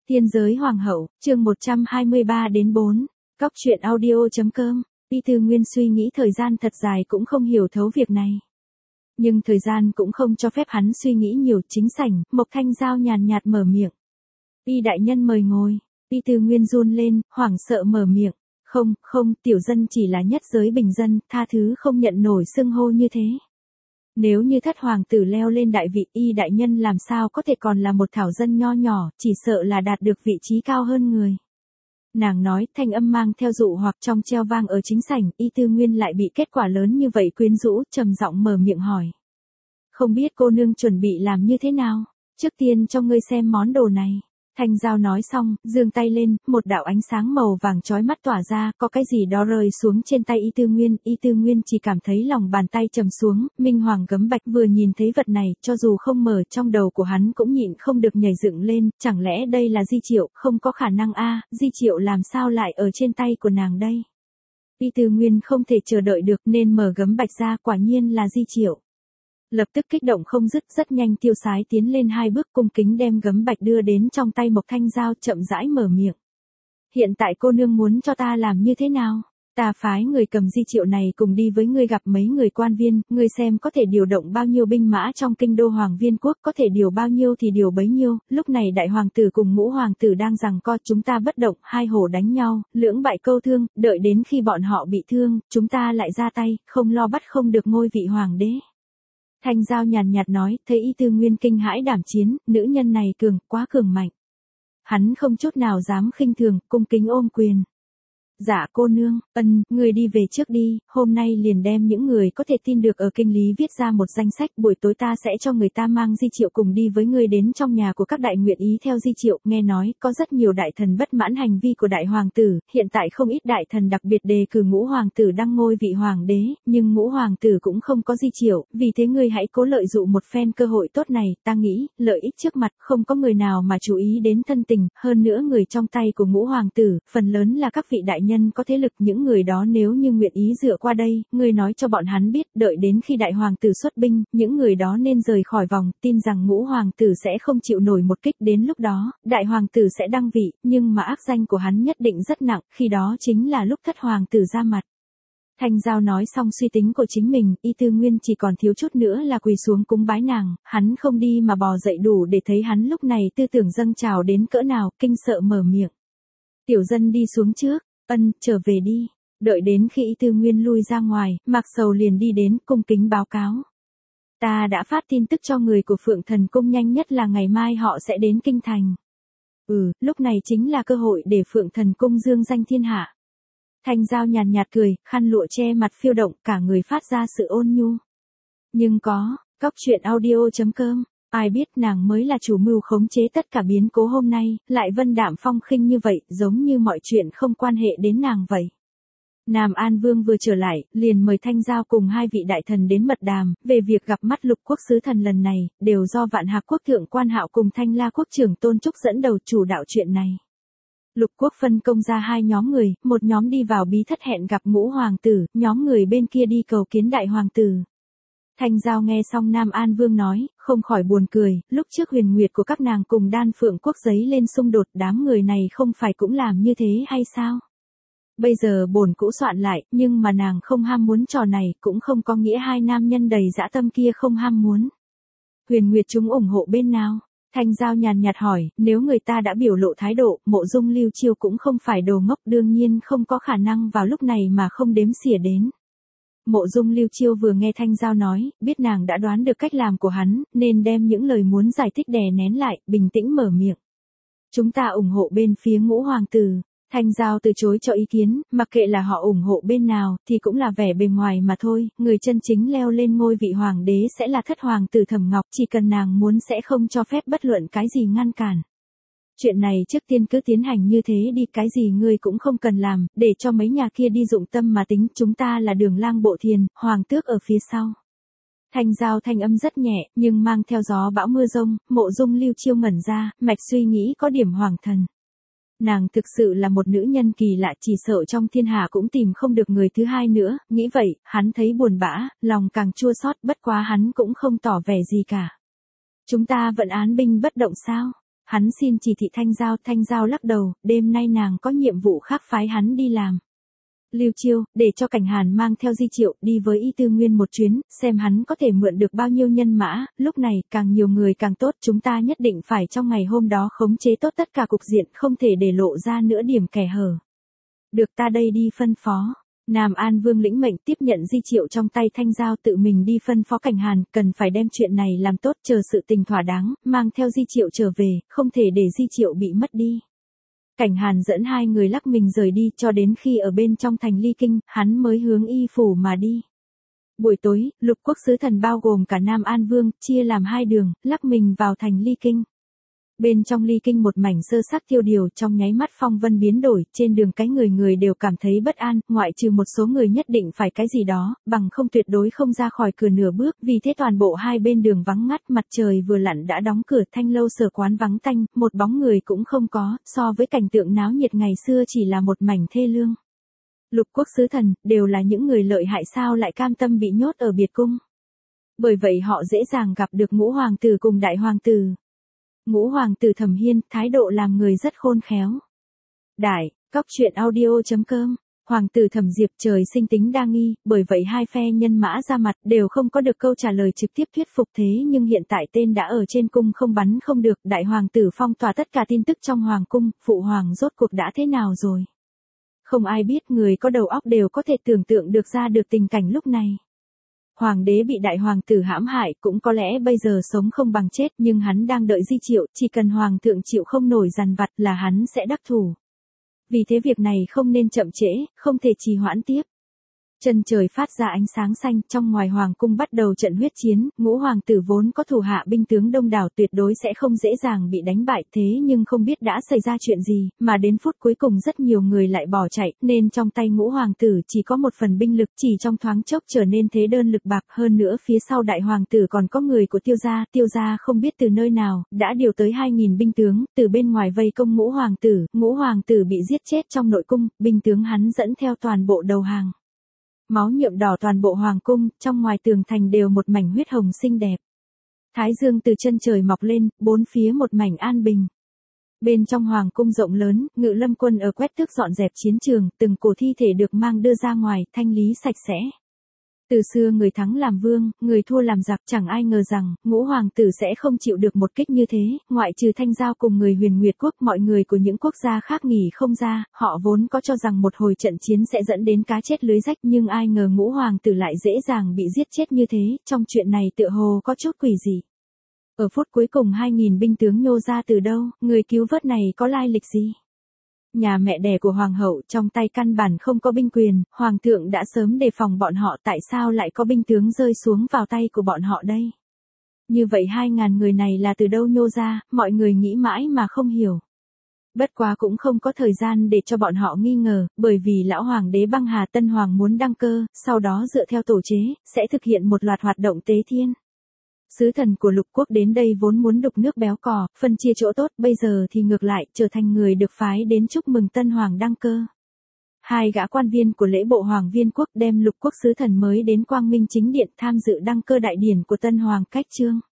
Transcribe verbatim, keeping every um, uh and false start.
Tiên giới hoàng hậu, chương một trăm hai mươi ba đến bốn, Cóc truyện audio.com, Y Tư Nguyên suy nghĩ thời gian thật dài cũng không hiểu thấu việc này. Nhưng thời gian cũng không cho phép hắn suy nghĩ nhiều. Chính sảnh, Mộc Thanh Giao nhàn nhạt mở miệng. Y đại nhân mời ngồi. Y Tư Nguyên run lên, hoảng sợ mở miệng. Không, không, tiểu dân chỉ là nhất giới bình dân, tha thứ không nhận nổi xưng hô như thế. Nếu như thất hoàng tử leo lên đại vị, Y đại nhân làm sao có thể còn là một thảo dân nho nhỏ, chỉ sợ là đạt được vị trí cao hơn người. Nàng nói, thanh âm mang theo dụ hoặc trong treo vang ở chính sảnh. Y Tư Nguyên lại bị kết quả lớn như vậy quyến rũ, trầm giọng mở miệng hỏi. Không biết cô nương chuẩn bị làm như thế nào? Trước tiên cho ngươi xem món đồ này. Thanh Giao nói xong, giương tay lên, một đạo ánh sáng màu vàng chói mắt tỏa ra, có cái gì đó rơi xuống trên tay Y Tư Nguyên. Y Tư Nguyên chỉ cảm thấy lòng bàn tay trầm xuống, minh hoàng gấm bạch vừa nhìn thấy vật này, cho dù không mở, trong đầu của hắn cũng nhịn không được nhảy dựng lên, chẳng lẽ đây là Di Triệu? Không có khả năng a, Di Triệu làm sao lại ở trên tay của nàng đây? Y Tư Nguyên không thể chờ đợi được nên mở gấm bạch ra, quả nhiên là Di Triệu. Lập tức kích động không dứt, rất nhanh tiêu sái tiến lên hai bước, cung kính đem gấm bạch đưa đến trong tay Mộc Thanh Giao, chậm rãi mở miệng. Hiện tại cô nương muốn cho ta làm như thế nào? Ta phái người cầm Di Triệu này cùng đi với ngươi gặp mấy người quan viên, ngươi xem có thể điều động bao nhiêu binh mã trong kinh đô Hoàng Viên quốc, có thể điều bao nhiêu thì điều bấy nhiêu. Lúc này đại hoàng tử cùng ngũ hoàng tử đang giằng co, chúng ta bất động, hai hổ đánh nhau, lưỡng bại câu thương, đợi đến khi bọn họ bị thương, chúng ta lại ra tay, không lo bắt không được ngôi vị hoàng đế. Thanh Giao nhàn nhạt nói, thấy Y Tư Nguyên kinh hãi đảm chiến, nữ nhân này cường, quá cường mạnh. Hắn không chút nào dám khinh thường, cung kính ôm quyền. Dạ cô nương, ân, người đi về trước đi, hôm nay liền đem những người có thể tin được ở kinh lý viết ra một danh sách, buổi tối ta sẽ cho người ta mang Di Triệu cùng đi với người đến trong nhà của các đại nguyện ý theo Di Triệu. Nghe nói, có rất nhiều đại thần bất mãn hành vi của đại hoàng tử, hiện tại không ít đại thần đặc biệt đề cử ngũ hoàng tử đăng ngôi vị hoàng đế, nhưng ngũ hoàng tử cũng không có Di Triệu, vì thế ngươi hãy cố lợi dụng một phen cơ hội tốt này, ta nghĩ, lợi ích trước mặt, không có người nào mà chú ý đến thân tình, hơn nữa người trong tay của ngũ hoàng tử, phần lớn là các vị đại nhân có thế lực, những người đó nếu như nguyện ý dựa qua đây, ngươi nói cho bọn hắn biết, đợi đến khi đại hoàng tử xuất binh, những người đó nên rời khỏi vòng, tin rằng ngũ hoàng tử sẽ không chịu nổi một kích, đến lúc đó, đại hoàng tử sẽ đăng vị, nhưng mà ác danh của hắn nhất định rất nặng, khi đó chính là lúc thất hoàng tử ra mặt. Thanh Giao nói xong suy tính của chính mình, Y Tư Nguyên chỉ còn thiếu chút nữa là quỳ xuống cúng bái nàng, hắn không đi mà bò dậy đủ để thấy hắn lúc này tư tưởng dâng trào đến cỡ nào, kinh sợ mở miệng. Tiểu dân đi xuống trước. Ân, trở về đi. Đợi đến khi Y Tư Nguyên lui ra ngoài, Mạc Sầu liền đi đến, cung kính báo cáo. Ta đã phát tin tức cho người của Phượng Thần Cung, nhanh nhất là ngày mai họ sẽ đến kinh thành. Ừ, lúc này chính là cơ hội để Phượng Thần Cung dương danh thiên hạ. Thanh Giao nhàn nhạt cười, khăn lụa che mặt phiêu động, cả người phát ra sự ôn nhu. Nhưng có, Cóc truyện audio.com, ai biết nàng mới là chủ mưu khống chế tất cả biến cố hôm nay, lại vân đạm phong khinh như vậy, giống như mọi chuyện không quan hệ đến nàng vậy. Nam An Vương vừa trở lại, liền mời Thanh Giao cùng hai vị đại thần đến mật đàm, về việc gặp mắt Lục Quốc sứ thần lần này, đều do Vạn Hạc Quốc thượng quan Hạo cùng Thanh La Quốc trưởng Tôn Trúc dẫn đầu chủ đạo chuyện này. Lục Quốc phân công ra hai nhóm người, một nhóm đi vào bí thất hẹn gặp ngũ hoàng tử, nhóm người bên kia đi cầu kiến đại hoàng tử. Thanh Giao nghe xong Nam An Vương nói, không khỏi buồn cười, lúc trước huyền nguyệt của các nàng cùng Đan Phượng Quốc giấy lên xung đột, đám người này không phải cũng làm như thế hay sao? Bây giờ bổn cũ soạn lại, nhưng mà nàng không ham muốn trò này, cũng không có nghĩa hai nam nhân đầy dã tâm kia không ham muốn. Huyền nguyệt chúng ủng hộ bên nào? Thanh Giao nhàn nhạt hỏi, nếu người ta đã biểu lộ thái độ, Mộ Dung Lưu Chiêu cũng không phải đồ ngốc, đương nhiên không có khả năng vào lúc này mà không đếm xỉa đến. Mộ Dung Lưu Chiêu vừa nghe Thanh Giao nói, biết nàng đã đoán được cách làm của hắn, nên đem những lời muốn giải thích đè nén lại, bình tĩnh mở miệng. Chúng ta ủng hộ bên phía ngũ hoàng tử. Thanh Giao từ chối cho ý kiến, mặc kệ là họ ủng hộ bên nào, thì cũng là vẻ bề ngoài mà thôi, người chân chính leo lên ngôi vị hoàng đế sẽ là thất hoàng tử Thẩm Ngọc, chỉ cần nàng muốn sẽ không cho phép bất luận cái gì ngăn cản. Chuyện này trước tiên cứ tiến hành như thế đi, cái gì ngươi cũng không cần làm, để cho mấy nhà kia đi dụng tâm mà tính, chúng ta là Đường Lang Bộ Thiền, hoàng tước ở phía sau. Thanh Giao thanh âm rất nhẹ, nhưng mang theo gió bão mưa rông, Mộ Dung Lưu Chiêu ngẩn ra, mạch suy nghĩ có điểm hoàng thần. Nàng thực sự là một nữ nhân kỳ lạ, chỉ sợ trong thiên hạ cũng tìm không được người thứ hai nữa, nghĩ vậy, hắn thấy buồn bã, lòng càng chua xót, bất quá hắn cũng không tỏ vẻ gì cả. Chúng ta vẫn án binh bất động sao? Hắn xin chỉ thị Thanh Giao, Thanh Giao lắc đầu, đêm nay nàng có nhiệm vụ khác phái hắn đi làm. Lưu Chiêu, để cho Cảnh Hàn mang theo Di Triệu đi với Y Tư Nguyên một chuyến, xem hắn có thể mượn được bao nhiêu nhân mã, lúc này càng nhiều người càng tốt, chúng ta nhất định phải trong ngày hôm đó khống chế tốt tất cả cục diện, không thể để lộ ra nữa điểm kẻ hở. Được, ta đây đi phân phó. Nam An Vương lĩnh mệnh tiếp nhận Di Triệu trong tay Thanh Giao, tự mình đi phân phó Cảnh Hàn, cần phải đem chuyện này làm tốt, chờ sự tình thỏa đáng, mang theo Di Triệu trở về, không thể để Di Triệu bị mất đi. Cảnh Hàn dẫn hai người lắc mình rời đi, cho đến khi ở bên trong thành Ly Kinh, hắn mới hướng Y phủ mà đi. Buổi tối, Lục Quốc sứ thần bao gồm cả Nam An Vương, chia làm hai đường, lắc mình vào thành Ly Kinh. Bên trong Ly Kinh một mảnh sơ sát tiêu điều, trong nháy mắt phong vân biến đổi, trên đường cái người người đều cảm thấy bất an, ngoại trừ một số người nhất định phải cái gì đó, bằng không tuyệt đối không ra khỏi cửa nửa bước, vì thế toàn bộ hai bên đường vắng ngắt, mặt trời vừa lặn đã đóng cửa, Thanh lâu sở quán vắng tanh, một bóng người cũng không có, so với cảnh tượng náo nhiệt ngày xưa chỉ là một mảnh thê lương. Lục Quốc sứ thần, đều là những người lợi hại sao lại cam tâm bị nhốt ở biệt cung. Bởi vậy họ dễ dàng gặp được ngũ hoàng tử cùng đại hoàng tử. Ngũ hoàng tử Thẩm Hiên, thái độ làm người rất khôn khéo. Đại, cóc truyện audio chấm com, hoàng tử Thẩm Diệp trời sinh tính đa nghi, bởi vậy hai phe nhân mã ra mặt đều không có được câu trả lời trực tiếp thuyết phục, thế nhưng hiện tại tên đã ở trên cung không bắn không được, đại hoàng tử phong tỏa tất cả tin tức trong hoàng cung, phụ hoàng rốt cuộc đã thế nào rồi. Không ai biết, người có đầu óc đều có thể tưởng tượng được ra được tình cảnh lúc này. Hoàng đế bị đại hoàng tử hãm hại, cũng có lẽ bây giờ sống không bằng chết, nhưng hắn đang đợi Di Triệu, chỉ cần hoàng thượng chịu không nổi dằn vặt là hắn sẽ đắc thủ. Vì thế việc này không nên chậm trễ, không thể trì hoãn tiếp. Chân trời phát ra ánh sáng xanh, trong ngoài hoàng cung bắt đầu trận huyết chiến, ngũ hoàng tử vốn có thủ hạ binh tướng đông đảo tuyệt đối sẽ không dễ dàng bị đánh bại, thế nhưng không biết đã xảy ra chuyện gì, mà đến phút cuối cùng rất nhiều người lại bỏ chạy, nên trong tay ngũ hoàng tử chỉ có một phần binh lực, chỉ trong thoáng chốc trở nên thế đơn lực bạc, hơn nữa phía sau đại hoàng tử còn có người của Tiêu gia, Tiêu gia không biết từ nơi nào, đã điều tới hai nghìn binh tướng, từ bên ngoài vây công ngũ hoàng tử, ngũ hoàng tử bị giết chết trong nội cung, binh tướng hắn dẫn theo toàn bộ đầu hàng. Máu nhuộm đỏ toàn bộ hoàng cung, trong ngoài tường thành đều một mảnh huyết hồng xinh đẹp. Thái dương từ chân trời mọc lên, bốn phía một mảnh an bình. Bên trong hoàng cung rộng lớn, Ngự Lâm quân ở quét tước dọn dẹp chiến trường, từng cổ thi thể được mang đưa ra ngoài, thanh lý sạch sẽ. Từ xưa người thắng làm vương, người thua làm giặc, chẳng ai ngờ rằng, ngũ hoàng tử sẽ không chịu được một kích như thế, ngoại trừ Thanh Giao cùng người Huyền Nguyệt quốc, mọi người của những quốc gia khác nghỉ không ra, họ vốn có cho rằng một hồi trận chiến sẽ dẫn đến cá chết lưới rách, nhưng ai ngờ ngũ hoàng tử lại dễ dàng bị giết chết như thế, trong chuyện này tựa hồ có chút quỷ dị. Ở phút cuối cùng hai nghìn binh tướng nhô ra từ đâu, người cứu vớt này có lai lịch gì? Nhà mẹ đẻ của hoàng hậu trong tay căn bản không có binh quyền, hoàng thượng đã sớm đề phòng bọn họ, tại sao lại có binh tướng rơi xuống vào tay của bọn họ đây? Như vậy hai ngàn người này là từ đâu nhô ra, mọi người nghĩ mãi mà không hiểu. Bất quá cũng không có thời gian để cho bọn họ nghi ngờ, bởi vì lão hoàng đế Băng Hà Tân Hoàng muốn đăng cơ, sau đó dựa theo tổ chế, sẽ thực hiện một loạt hoạt động tế thiên. Sứ thần của Lục Quốc đến đây vốn muốn đục nước béo cò, phân chia chỗ tốt, bây giờ thì ngược lại, trở thành người được phái đến chúc mừng Tân Hoàng đăng cơ. Hai gã quan viên của lễ bộ Hoàng Viên Quốc đem Lục Quốc sứ thần mới đến Quang Minh Chính Điện tham dự đăng cơ đại điển của Tân Hoàng Cách Chương.